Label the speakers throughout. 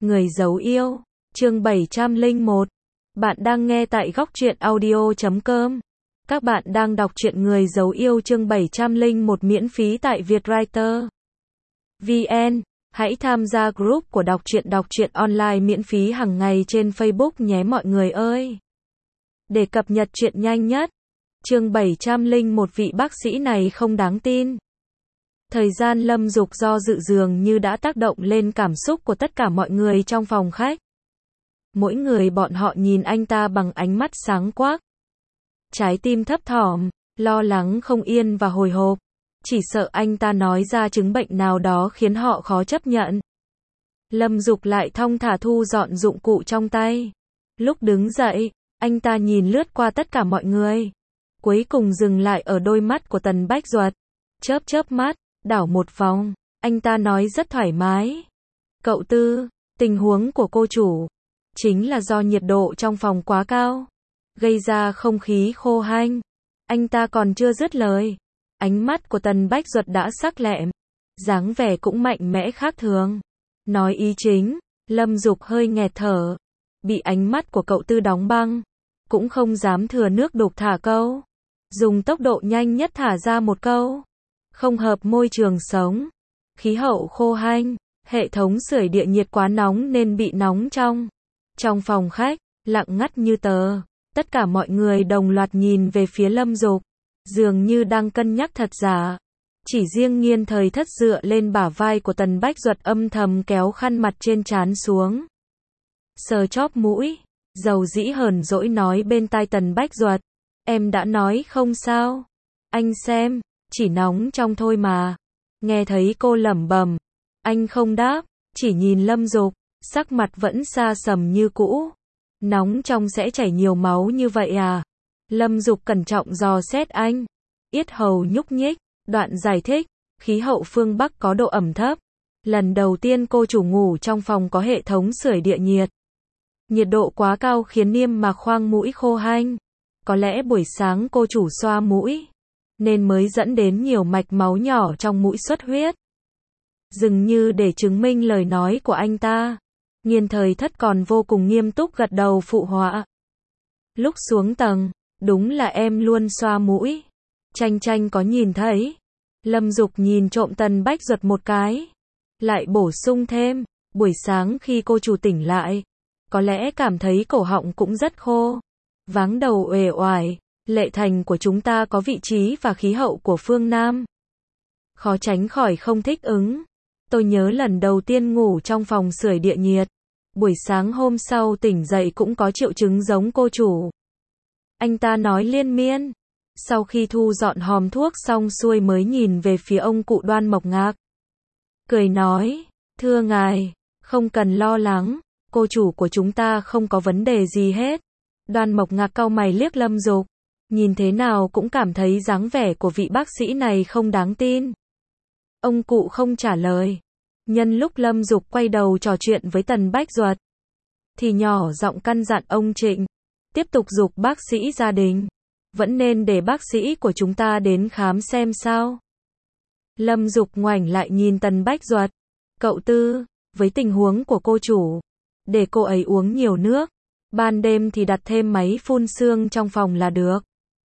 Speaker 1: Người giấu yêu, chương 701. Bạn đang nghe tại góc truyện audio.com. Các bạn đang đọc truyện Người giấu yêu chương 701 miễn phí tại Vietwriter VN. Hãy tham gia group của đọc truyện online miễn phí hàng ngày trên Facebook nhé mọi người ơi. Để cập nhật truyện nhanh nhất. Chương 701 vị bác sĩ này không đáng tin. Thời gian Lâm Dục do dự dường như đã tác động lên cảm xúc của tất cả mọi người trong phòng khách. Mỗi người bọn họ nhìn anh ta bằng ánh mắt sáng quắc. Trái tim thấp thỏm, lo lắng không yên và hồi hộp. Chỉ sợ anh ta nói ra chứng bệnh nào đó khiến họ khó chấp nhận. Lâm Dục lại thong thả thu dọn dụng cụ trong tay. Lúc đứng dậy, anh ta nhìn lướt qua tất cả mọi người. Cuối cùng dừng lại ở đôi mắt của Tần Bách Duật. Chớp mắt, đảo một vòng, anh ta nói rất thoải mái. Cậu Tư, tình huống của cô chủ chính là do nhiệt độ trong phòng quá cao, gây ra không khí khô hanh. Anh ta còn chưa dứt lời, ánh mắt của Tần Bách Duật đã sắc lẹm, dáng vẻ cũng mạnh mẽ khác thường. Nói ý chính, Lâm Dục hơi nghẹt thở, bị ánh mắt của cậu Tư đóng băng, cũng không dám thừa nước đục thả câu. Dùng tốc độ nhanh nhất thả ra một câu. Không hợp môi trường sống. Khí hậu khô hanh, hệ thống sưởi địa nhiệt quá nóng nên bị nóng trong. Trong phòng khách, lặng ngắt như tờ, tất cả mọi người đồng loạt nhìn về phía Lâm Dục, dường như đang cân nhắc thật giả. Chỉ riêng Nghiên Thời Thất dựa lên bả vai của Tần Bách Duật âm thầm kéo khăn mặt trên trán xuống. Sờ chóp mũi, dầu dĩ hờn dỗi nói bên tai Tần Bách Duật, em đã nói không sao. Anh xem, chỉ nóng trong thôi mà. Nghe thấy cô lẩm bẩm, anh không đáp, chỉ nhìn Lâm Dục, sắc mặt vẫn xa sầm như cũ. Nóng trong sẽ chảy nhiều máu như vậy à? Lâm Dục cẩn trọng dò xét anh. Yết hầu nhúc nhích, đoạn giải thích, khí hậu phương Bắc có độ ẩm thấp. Lần đầu tiên cô chủ ngủ trong phòng có hệ thống sưởi địa nhiệt. Nhiệt độ quá cao khiến niêm mạc khoang mũi khô hanh. Có lẽ buổi sáng cô chủ xoa mũi, nên mới dẫn đến nhiều mạch máu nhỏ trong mũi xuất huyết. Dường như để chứng minh lời nói của anh ta, Nghiên Thời Thất còn vô cùng nghiêm túc gật đầu phụ họa. Lúc xuống tầng, đúng là em luôn xoa mũi. Tranh Tranh có nhìn thấy. Lâm Dục nhìn trộm Tần Bách Duật một cái. Lại bổ sung thêm, buổi sáng khi cô chủ tỉnh lại, có lẽ cảm thấy cổ họng cũng rất khô. Váng đầu uể oải. Lệ Thành của chúng ta có vị trí và khí hậu của phương Nam. Khó tránh khỏi không thích ứng. Tôi nhớ lần đầu tiên ngủ trong phòng sưởi địa nhiệt. Buổi sáng hôm sau tỉnh dậy cũng có triệu chứng giống cô chủ. Anh ta nói liên miên. Sau khi thu dọn hòm thuốc xong xuôi mới nhìn về phía ông cụ Đoan Mộc Ngạc. Cười nói, thưa ngài, không cần lo lắng, cô chủ của chúng ta không có vấn đề gì hết. Đoan Mộc Ngạc cau mày liếc Lâm Dục. Nhìn thế nào cũng cảm thấy dáng vẻ của vị bác sĩ này không đáng tin. Ông cụ không trả lời. Nhân lúc Lâm Dục quay đầu trò chuyện với Tần Bách Duật, thì nhỏ giọng căn dặn ông Trịnh, tiếp tục giục bác sĩ gia đình. Vẫn nên để bác sĩ của chúng ta đến khám xem sao. Lâm Dục ngoảnh lại nhìn Tần Bách Duật. Cậu Tư, với tình huống của cô chủ, để cô ấy uống nhiều nước. Ban đêm thì đặt thêm máy phun sương trong phòng là được.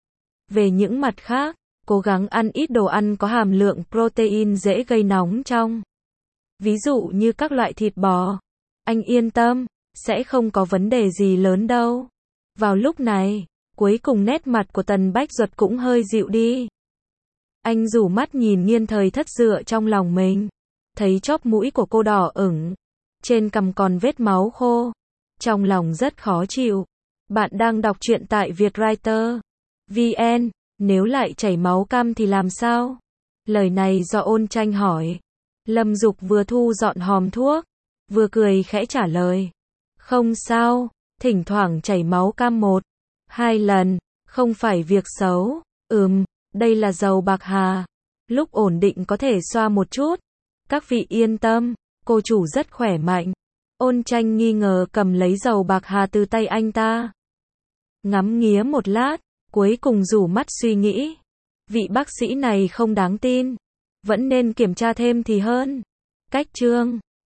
Speaker 1: Về những mặt khác, cố gắng ăn ít đồ ăn có hàm lượng protein dễ gây nóng trong. Ví dụ như các loại thịt bò. Anh yên tâm, sẽ không có vấn đề gì lớn đâu. Vào lúc này, cuối cùng nét mặt của Tần Bách Duật cũng hơi dịu đi. Anh rủ mắt nhìn Nghiên Thời Thất dựa trong lòng mình. Thấy chóp mũi của cô đỏ ửng. Trên cằm còn vết máu khô. Trong lòng rất khó chịu. Bạn đang đọc truyện tại Vietwriter VN. Nếu lại chảy máu cam thì làm sao? Lời này do Ôn Tranh hỏi. Lâm Dục vừa thu dọn hòm thuốc, vừa cười khẽ trả lời. Không sao, thỉnh thoảng chảy máu cam 1-2 lần, không phải việc xấu. Đây là dầu bạc hà. Lúc ổn định có thể xoa một chút. Các vị yên tâm, cô chủ rất khỏe mạnh. Ôn Tranh nghi ngờ cầm lấy dầu bạc hà từ tay anh ta. Ngắm nghía một lát, cuối cùng rủ mắt suy nghĩ. Vị bác sĩ này không đáng tin. Vẫn nên kiểm tra thêm thì hơn. Cách chương